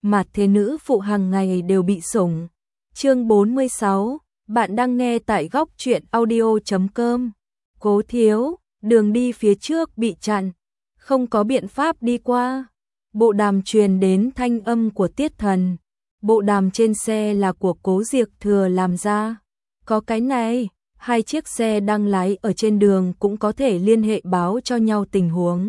mà thế nữ phụ hàng ngày đều bị sủng. Chương 46, bạn đang nghe tại góc truyện audio.com. Cố thiếu, đường đi phía trước bị chặn, không có biện pháp đi qua. Bộ đàm truyền đến thanh âm của Tiết Thần. Bộ đàm trên xe là của Cố Diệc Thừa làm ra. Có cái này, hai chiếc xe đang lái ở trên đường cũng có thể liên hệ báo cho nhau tình huống.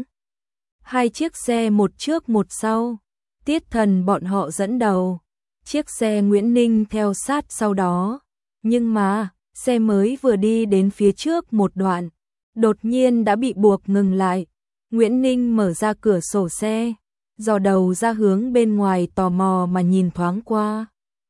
Hai chiếc xe một trước một sau, Tiết Thần bọn họ dẫn đầu, chiếc xe Nguyễn Ninh theo sát sau đó. Nhưng mà, xe mới vừa đi đến phía trước một đoạn, đột nhiên đã bị buộc ngừng lại. Nguyễn Ninh mở ra cửa sổ xe, dò đầu ra hướng bên ngoài tò mò mà nhìn thoáng qua.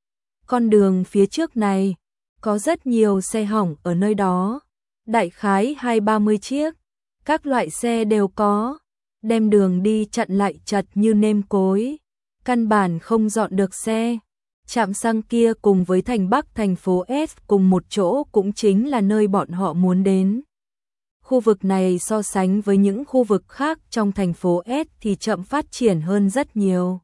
Con đường phía trước này, có rất nhiều xe hỏng ở nơi đó, đại khái 20-30 chiếc, các loại xe đều có, đem đường đi chặn lại chật như nêm cối, căn bản không dọn được xe. Trạm xăng kia cùng với thành Bắc thành phố S cùng một chỗ cũng chính là nơi bọn họ muốn đến. Khu vực này so sánh với những khu vực khác trong thành phố S thì chậm phát triển hơn rất nhiều.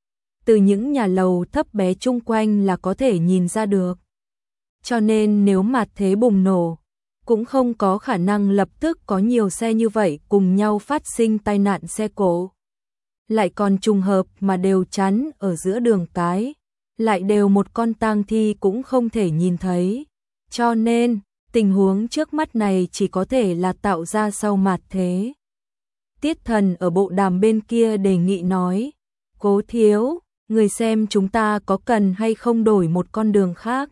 Từ những nhà lầu thấp bé chung quanh là có thể nhìn ra được. Cho nên nếu mà thế bùng nổ, cũng không có khả năng lập tức có nhiều xe như vậy cùng nhau phát sinh tai nạn xe cộ. Lại còn trùng hợp mà đều chắn ở giữa đường cái, lại đều một con tang thi cũng không thể nhìn thấy. Cho nên, tình huống trước mắt này chỉ có thể là tạo ra sau mạt thế. Tiết Thần ở bộ đàm bên kia đề nghị nói, Cố thiếu, người xem chúng ta có cần hay không đổi một con đường khác.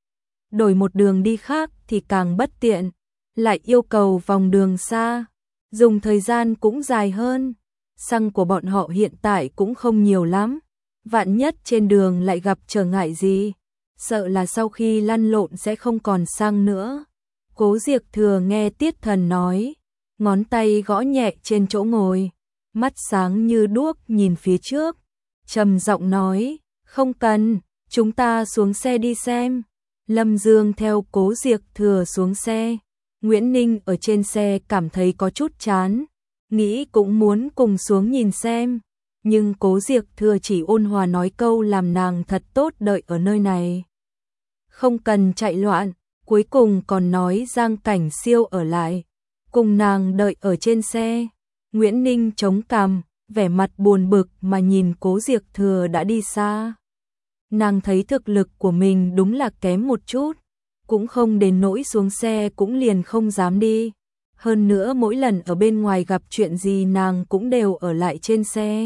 Đổi một đường đi khác thì càng bất tiện, lại yêu cầu vòng đường xa, dùng thời gian cũng dài hơn. Xăng của bọn họ hiện tại cũng không nhiều lắm, vạn nhất trên đường lại gặp trở ngại gì, sợ là sau khi lăn lộn sẽ không còn xăng nữa. Cố Diệc Thừa nghe Tiết Thần nói, ngón tay gõ nhẹ trên chỗ ngồi, mắt sáng như đuốc nhìn phía trước, trầm giọng nói, không cần, chúng ta xuống xe đi xem. Lâm Dương theo Cố Diệc Thừa xuống xe, Nguyễn Ninh ở trên xe cảm thấy có chút chán, nghĩ cũng muốn cùng xuống nhìn xem, nhưng Cố Diệc Thừa chỉ ôn hòa nói câu làm nàng thật tốt đợi ở nơi này, không cần chạy loạn, cuối cùng còn nói Giang Cảnh Siêu ở lại, cùng nàng đợi ở trên xe. Nguyễn Ninh chống cằm, vẻ mặt buồn bực mà nhìn Cố Diệc Thừa đã đi xa. Nàng thấy thực lực của mình đúng là kém một chút, cũng không đến nỗi xuống xe cũng liền không dám đi. Hơn nữa mỗi lần ở bên ngoài gặp chuyện gì nàng cũng đều ở lại trên xe.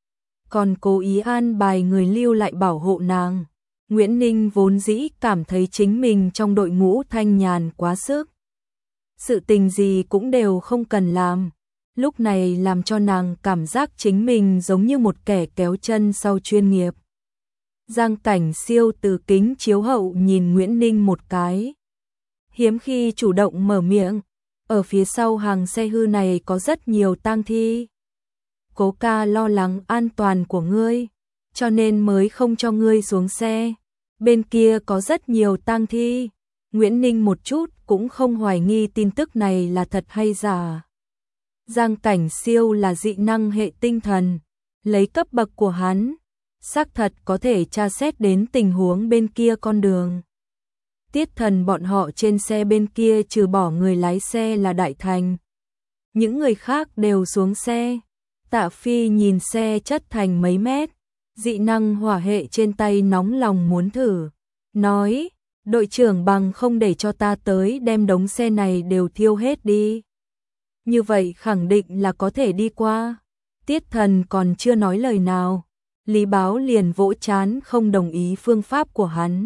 Còn cố ý an bài người lưu lại bảo hộ nàng. Nguyễn Ninh vốn dĩ cảm thấy chính mình trong đội ngũ thanh nhàn quá sức. Sự tình gì cũng đều không cần làm. Lúc này làm cho nàng cảm giác chính mình giống như một kẻ kéo chân sau chuyên nghiệp. Giang Cảnh Siêu từ kính chiếu hậu nhìn Nguyễn Ninh một cái. Hiếm khi chủ động mở miệng, ở phía sau hàng xe hư này có rất nhiều tang thi. Cố ca lo lắng an toàn của ngươi, cho nên mới không cho ngươi xuống xe. Bên kia có rất nhiều tang thi. Nguyễn Ninh một chút cũng không hoài nghi tin tức này là thật hay giả. Giang Cảnh Siêu là dị năng hệ tinh thần, lấy cấp bậc của hắn, xác thật có thể tra xét đến tình huống bên kia con đường. Tiết Thần bọn họ trên xe bên kia trừ bỏ người lái xe là Đại Thành. Những người khác đều xuống xe. Tạ Phi nhìn xe chất thành mấy mét, dị năng hỏa hệ trên tay nóng lòng muốn thử. Nói, đội trưởng bằng không để cho ta tới đem đống xe này đều thiêu hết đi. Như vậy khẳng định là có thể đi qua. Tiết Thần còn chưa nói lời nào, Lý Báo liền vỗ trán không đồng ý phương pháp của hắn.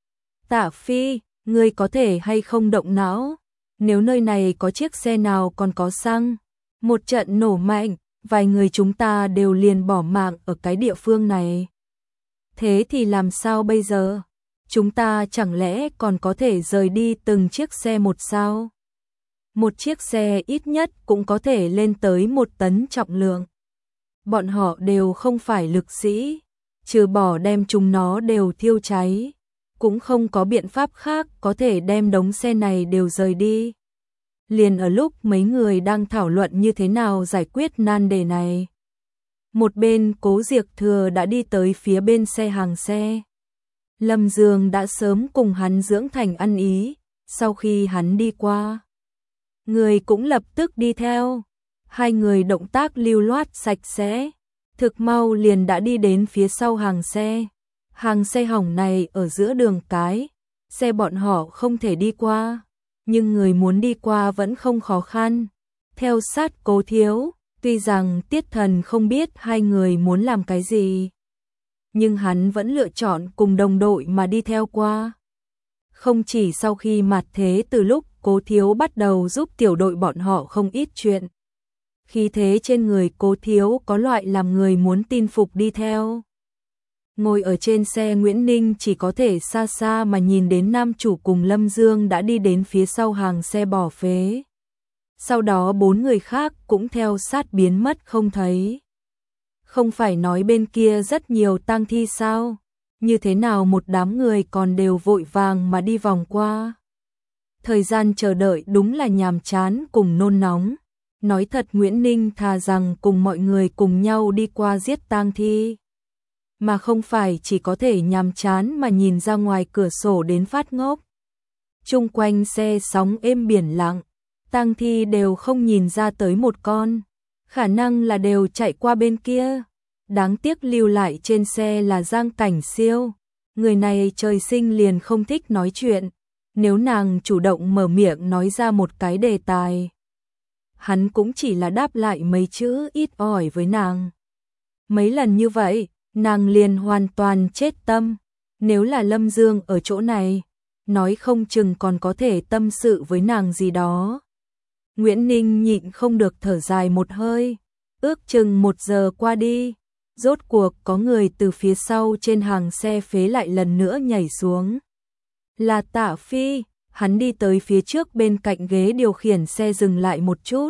Tạ Phi, ngươi có thể hay không động não? Nếu nơi này có chiếc xe nào còn có xăng, một trận nổ mạnh, vài người chúng ta đều liền bỏ mạng ở cái địa phương này. Thế thì làm sao bây giờ? Chúng ta chẳng lẽ còn có thể rời đi từng chiếc xe một sao? Một chiếc xe ít nhất cũng có thể lên tới 1 tấn trọng lượng. Bọn họ đều không phải lực sĩ, trừ bỏ đem chúng nó đều thiêu cháy, cũng không có biện pháp khác có thể đem đống xe này đều rời đi. Liền ở lúc mấy người đang thảo luận như thế nào giải quyết nan đề này, Một bên Cố Diệc Thừa đã đi tới phía bên xe hàng xe. Lâm Dương đã sớm cùng hắn dưỡng thành ăn ý, sau khi hắn đi qua, người cũng lập tức đi theo. Hai người động tác lưu loát sạch sẽ, thực mau liền đã đi đến phía sau hàng xe. Hàng xe hỏng này ở giữa đường cái, xe bọn họ không thể đi qua, nhưng người muốn đi qua vẫn không khó khăn. Theo sát Cố Thiếu, tuy rằng Tiết Thần không biết hai người muốn làm cái gì, nhưng hắn vẫn lựa chọn cùng đồng đội mà đi theo qua. Không chỉ sau khi mặt thế từ lúc Cố Thiếu bắt đầu giúp tiểu đội bọn họ không ít chuyện, khí thế trên người Cố Thiếu có loại làm người muốn tin phục đi theo. Ngồi ở trên xe, Nguyễn Ninh chỉ có thể xa xa mà nhìn đến nam chủ cùng Lâm Dương đã đi đến phía sau hàng xe bỏ phế. Sau đó 4 người khác cũng theo sát biến mất không thấy. Không phải nói bên kia rất nhiều tang thi sao? Như thế nào một đám người còn đều vội vàng mà đi vòng qua? Thời gian chờ đợi đúng là nhàm chán cùng nôn nóng. Nói thật, Nguyễn Ninh thà rằng cùng mọi người cùng nhau đi qua giết tang thi, mà không phải chỉ có thể nhàm chán mà nhìn ra ngoài cửa sổ đến phát ngốc. Chung quanh xe sóng êm biển lặng, tang thi đều không nhìn ra tới một con, khả năng là đều chạy qua bên kia. Đáng tiếc lưu lại trên xe là Giang Cảnh Siêu, người này trời sinh liền không thích nói chuyện, nếu nàng chủ động mở miệng nói ra một cái đề tài, hắn cũng chỉ là đáp lại mấy chữ ít ỏi với nàng. Mấy lần như vậy, nàng liền hoàn toàn chết tâm. Nếu là Lâm Dương ở chỗ này, nói không chừng còn có thể tâm sự với nàng gì đó. Nguyễn Ninh nhịn không được thở dài một hơi. Ước chừng 1 giờ qua đi, rốt cuộc có người từ phía sau trên hàng xe phế lại lần nữa nhảy xuống. Là Tạ Phi, hắn đi tới phía trước bên cạnh ghế điều khiển xe dừng lại một chút.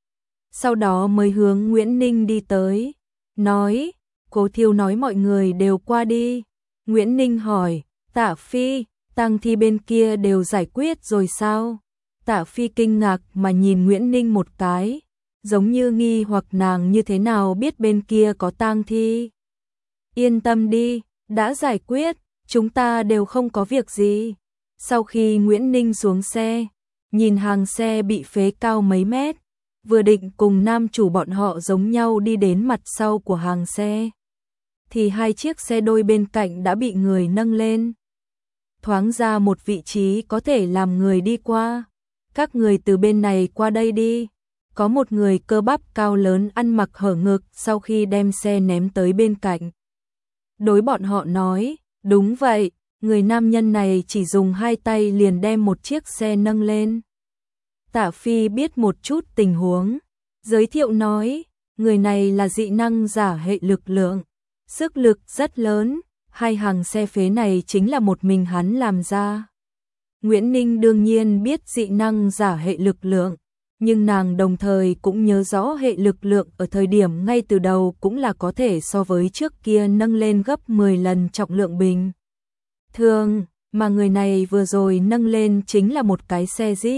Sau đó mới hướng Nguyễn Ninh đi tới, nói, Cố Thiếu nói mọi người đều qua đi. Nguyễn Ninh hỏi, Tạ Phi, tang thi bên kia đều giải quyết rồi sao? Tạ Phi kinh ngạc mà nhìn Nguyễn Ninh một cái, giống như nghi hoặc nàng như thế nào biết bên kia có tang thi. Yên tâm đi, đã giải quyết, chúng ta đều không có việc gì. Sau khi Nguyễn Ninh xuống xe, nhìn hàng xe bị phế cao mấy mét, vừa định cùng nam chủ bọn họ giống nhau đi đến mặt sau của hàng xe, thì 2 chiếc xe đôi bên cạnh đã bị người nâng lên. Thoáng ra một vị trí có thể làm người đi qua. Các người từ bên này qua đây đi. Có một người cơ bắp cao lớn ăn mặc hở ngực sau khi đem xe ném tới bên cạnh. Đối bọn họ nói, đúng vậy, người nam nhân này chỉ dùng 2 tay liền đem một chiếc xe nâng lên. Tạ Phi biết một chút tình huống, giới thiệu nói, người này là dị năng giả hệ lực lượng, sức lực rất lớn, 2 hàng xe phế này chính là một mình hắn làm ra. Nguyễn Ninh đương nhiên biết dị năng giả hệ lực lượng, nhưng nàng đồng thời cũng nhớ rõ hệ lực lượng ở thời điểm ngay từ đầu cũng là có thể so với trước kia nâng lên gấp 10 lần trọng lượng bình thường, mà người này vừa rồi nâng lên chính là một cái xe Jeep.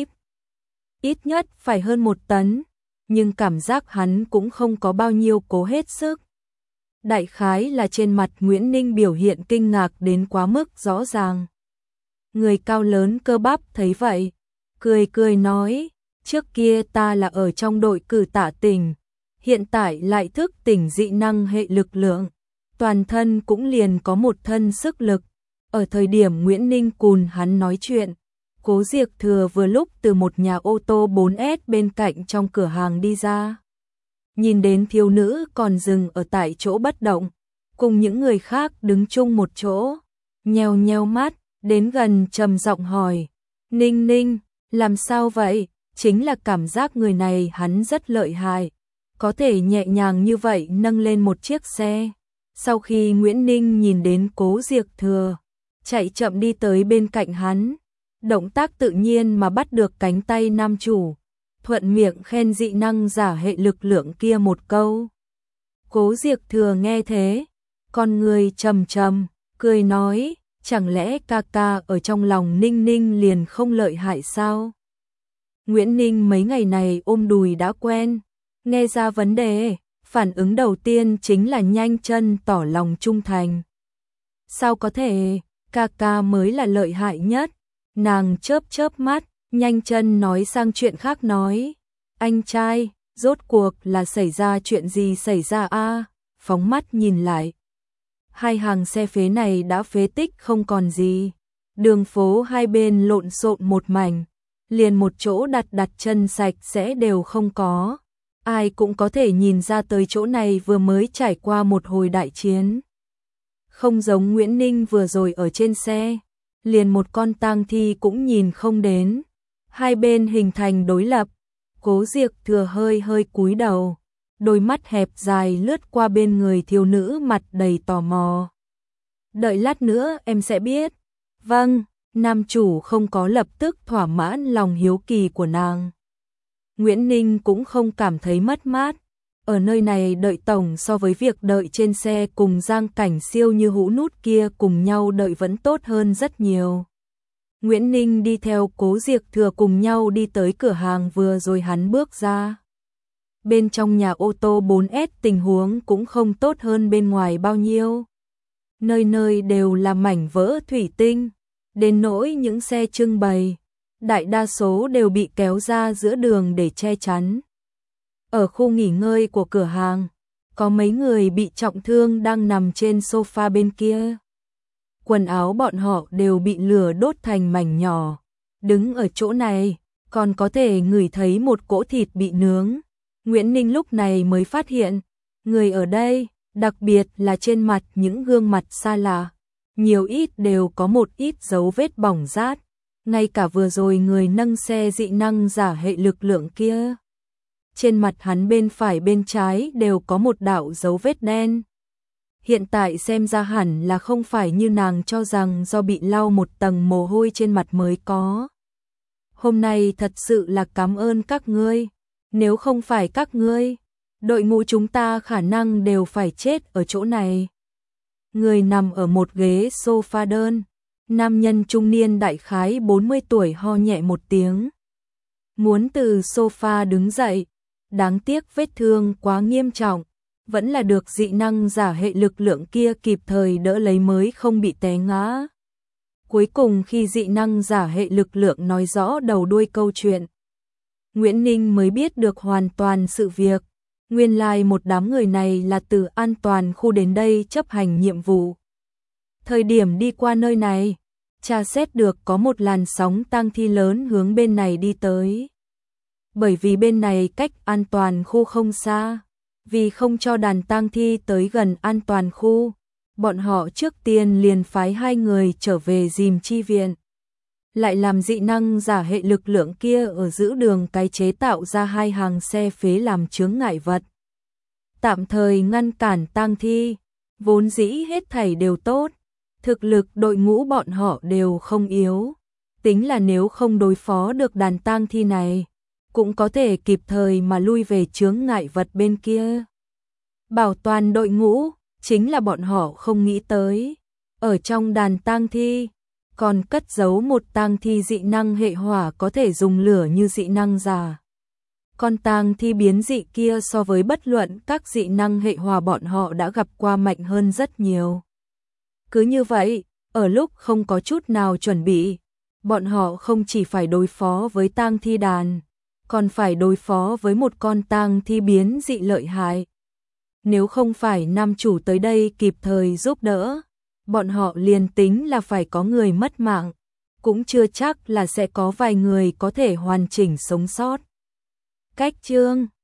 Ít nhất phải hơn 1 tấn, nhưng cảm giác hắn cũng không có bao nhiêu cố hết sức. Đại khái là trên mặt Nguyễn Ninh biểu hiện kinh ngạc đến quá mức rõ ràng. Người cao lớn cơ bắp thấy vậy, cười cười nói, trước kia ta là ở trong đội cử Tạ Tỉnh, hiện tại lại thức tỉnh dị năng hệ lực lượng, toàn thân cũng liền có một thân sức lực. Ở thời điểm Nguyễn Ninh cùng hắn nói chuyện, Cố Diệc Thừa vừa lúc từ một nhà ô tô 4S bên cạnh trong cửa hàng đi ra. Nhìn đến thiếu nữ còn dừng ở tại chỗ bất động, cùng những người khác đứng chung một chỗ, nheo nheo mắt, đến gần trầm giọng hỏi, Ninh Ninh, làm sao vậy? Chính là cảm giác người này hắn rất lợi hại, có thể nhẹ nhàng như vậy nâng lên một chiếc xe. Sau khi Nguyễn Ninh nhìn đến Cố Diệc Thừa, chạy chậm đi tới bên cạnh hắn, động tác tự nhiên mà bắt được cánh tay nam chủ, thuận miệng khen dị năng giả hệ lực lượng kia một câu. Cố Diệc Thừa nghe thế, con người trầm trầm, cười nói, chẳng lẽ ca ca ở trong lòng Ninh Ninh liền không lợi hại sao? Nguyễn Ninh mấy ngày này ôm đùi đã quen, nghe ra vấn đề, Phản ứng đầu tiên chính là nhanh chân tỏ lòng trung thành. Sao có thể, ca ca mới là lợi hại nhất. Nàng chớp chớp mắt, nhanh chân nói sang chuyện khác nói. Anh trai, rốt cuộc là xảy ra chuyện gì xảy ra a? Phóng mắt nhìn lại. Hai hàng xe phế này đã phế tích không còn gì. Đường phố hai bên lộn xộn một mảnh. Liền một chỗ đặt chân sạch sẽ đều không có. Ai cũng có thể nhìn ra tới chỗ này vừa mới trải qua một hồi đại chiến. Không giống Nguyễn Ninh vừa rồi ở trên xe, liền một con tang thi cũng nhìn không đến. Hai bên hình thành đối lập, Cố Diệc Thừa hơi cúi đầu, đôi mắt hẹp dài lướt qua bên người thiếu nữ mặt đầy tò mò. Đợi lát nữa em sẽ biết. Vâng, nam chủ không có lập tức thỏa mãn lòng hiếu kỳ của nàng. Nguyễn Ninh cũng không cảm thấy mất mát. Ở nơi này đợi tổng so với việc đợi trên xe cùng Giang Cảnh Siêu như hũ nút kia cùng nhau đợi vẫn tốt hơn rất nhiều. Nguyễn Ninh đi theo Cố Diệc Thừa cùng nhau đi tới cửa hàng vừa rồi hắn bước ra. Bên trong nhà ô tô 4S tình huống cũng không tốt hơn bên ngoài bao nhiêu. Nơi nơi đều là mảnh vỡ thủy tinh, đến nỗi những xe trưng bày, đại đa số đều bị kéo ra giữa đường để che chắn. Ở khu nghỉ ngơi của cửa hàng, có mấy người bị trọng thương đang nằm trên sofa bên kia. Quần áo bọn họ đều bị lửa đốt thành mảnh nhỏ. Đứng ở chỗ này, còn có thể ngửi thấy một cỗ thịt bị nướng. Nguyễn Ninh lúc này mới phát hiện, người ở đây, đặc biệt là trên mặt những gương mặt xa lạ, nhiều ít đều có một ít dấu vết bỏng rát. Ngay cả vừa rồi người nâng xe dị năng giả hệ lực lượng kia, trên mặt hắn bên phải bên trái đều có một đạo dấu vết đen. Hiện tại xem ra hẳn là không phải như nàng cho rằng do bị lau một tầng mồ hôi trên mặt mới có. Hôm nay thật sự là cảm ơn các ngươi, nếu không phải các ngươi, đội ngũ chúng ta khả năng đều phải chết ở chỗ này. Người nằm ở một ghế sofa đơn, nam nhân trung niên đại khái 40 tuổi ho nhẹ một tiếng. Muốn từ sofa đứng dậy, đáng tiếc vết thương quá nghiêm trọng, vẫn là được dị năng giả hệ lực lượng kia kịp thời đỡ lấy mới không bị té ngã. Cuối cùng khi dị năng giả hệ lực lượng nói rõ đầu đuôi câu chuyện, Nguyễn Ninh mới biết được hoàn toàn sự việc. Nguyên lai một đám người này là từ an toàn khu đến đây chấp hành nhiệm vụ. Thời điểm đi qua nơi này, tra xét được có một làn sóng tang thi lớn hướng bên này đi tới. Bởi vì bên này cách an toàn khu không xa, vì không cho đàn tang thi tới gần an toàn khu, bọn họ trước tiên liền phái hai người trở về dìm chi viện. Lại làm dị năng giả hệ lực lượng kia ở giữa đường cái chế tạo ra hai hàng xe phế làm chướng ngại vật. Tạm thời ngăn cản tang thi, vốn dĩ hết thảy đều tốt, thực lực đội ngũ bọn họ đều không yếu. Tính là nếu không đối phó được đàn tang thi này, cũng có thể kịp thời mà lui về chướng ngại vật bên kia. Bảo toàn đội ngũ, chính là bọn họ không nghĩ tới. Ở trong đàn tang thi, còn cất giấu một tang thi dị năng hệ hỏa có thể dùng lửa như dị năng giả. Con tang thi biến dị kia so với bất luận các dị năng hệ hỏa bọn họ đã gặp qua mạnh hơn rất nhiều. Cứ như vậy, ở lúc không có chút nào chuẩn bị, bọn họ không chỉ phải đối phó với tang thi đàn, còn phải đối phó với một con tang thi biến dị lợi hại. Nếu không phải nam chủ tới đây kịp thời giúp đỡ, bọn họ liền tính là phải có người mất mạng, cũng chưa chắc là sẽ có vài người có thể hoàn chỉnh sống sót. Cách chương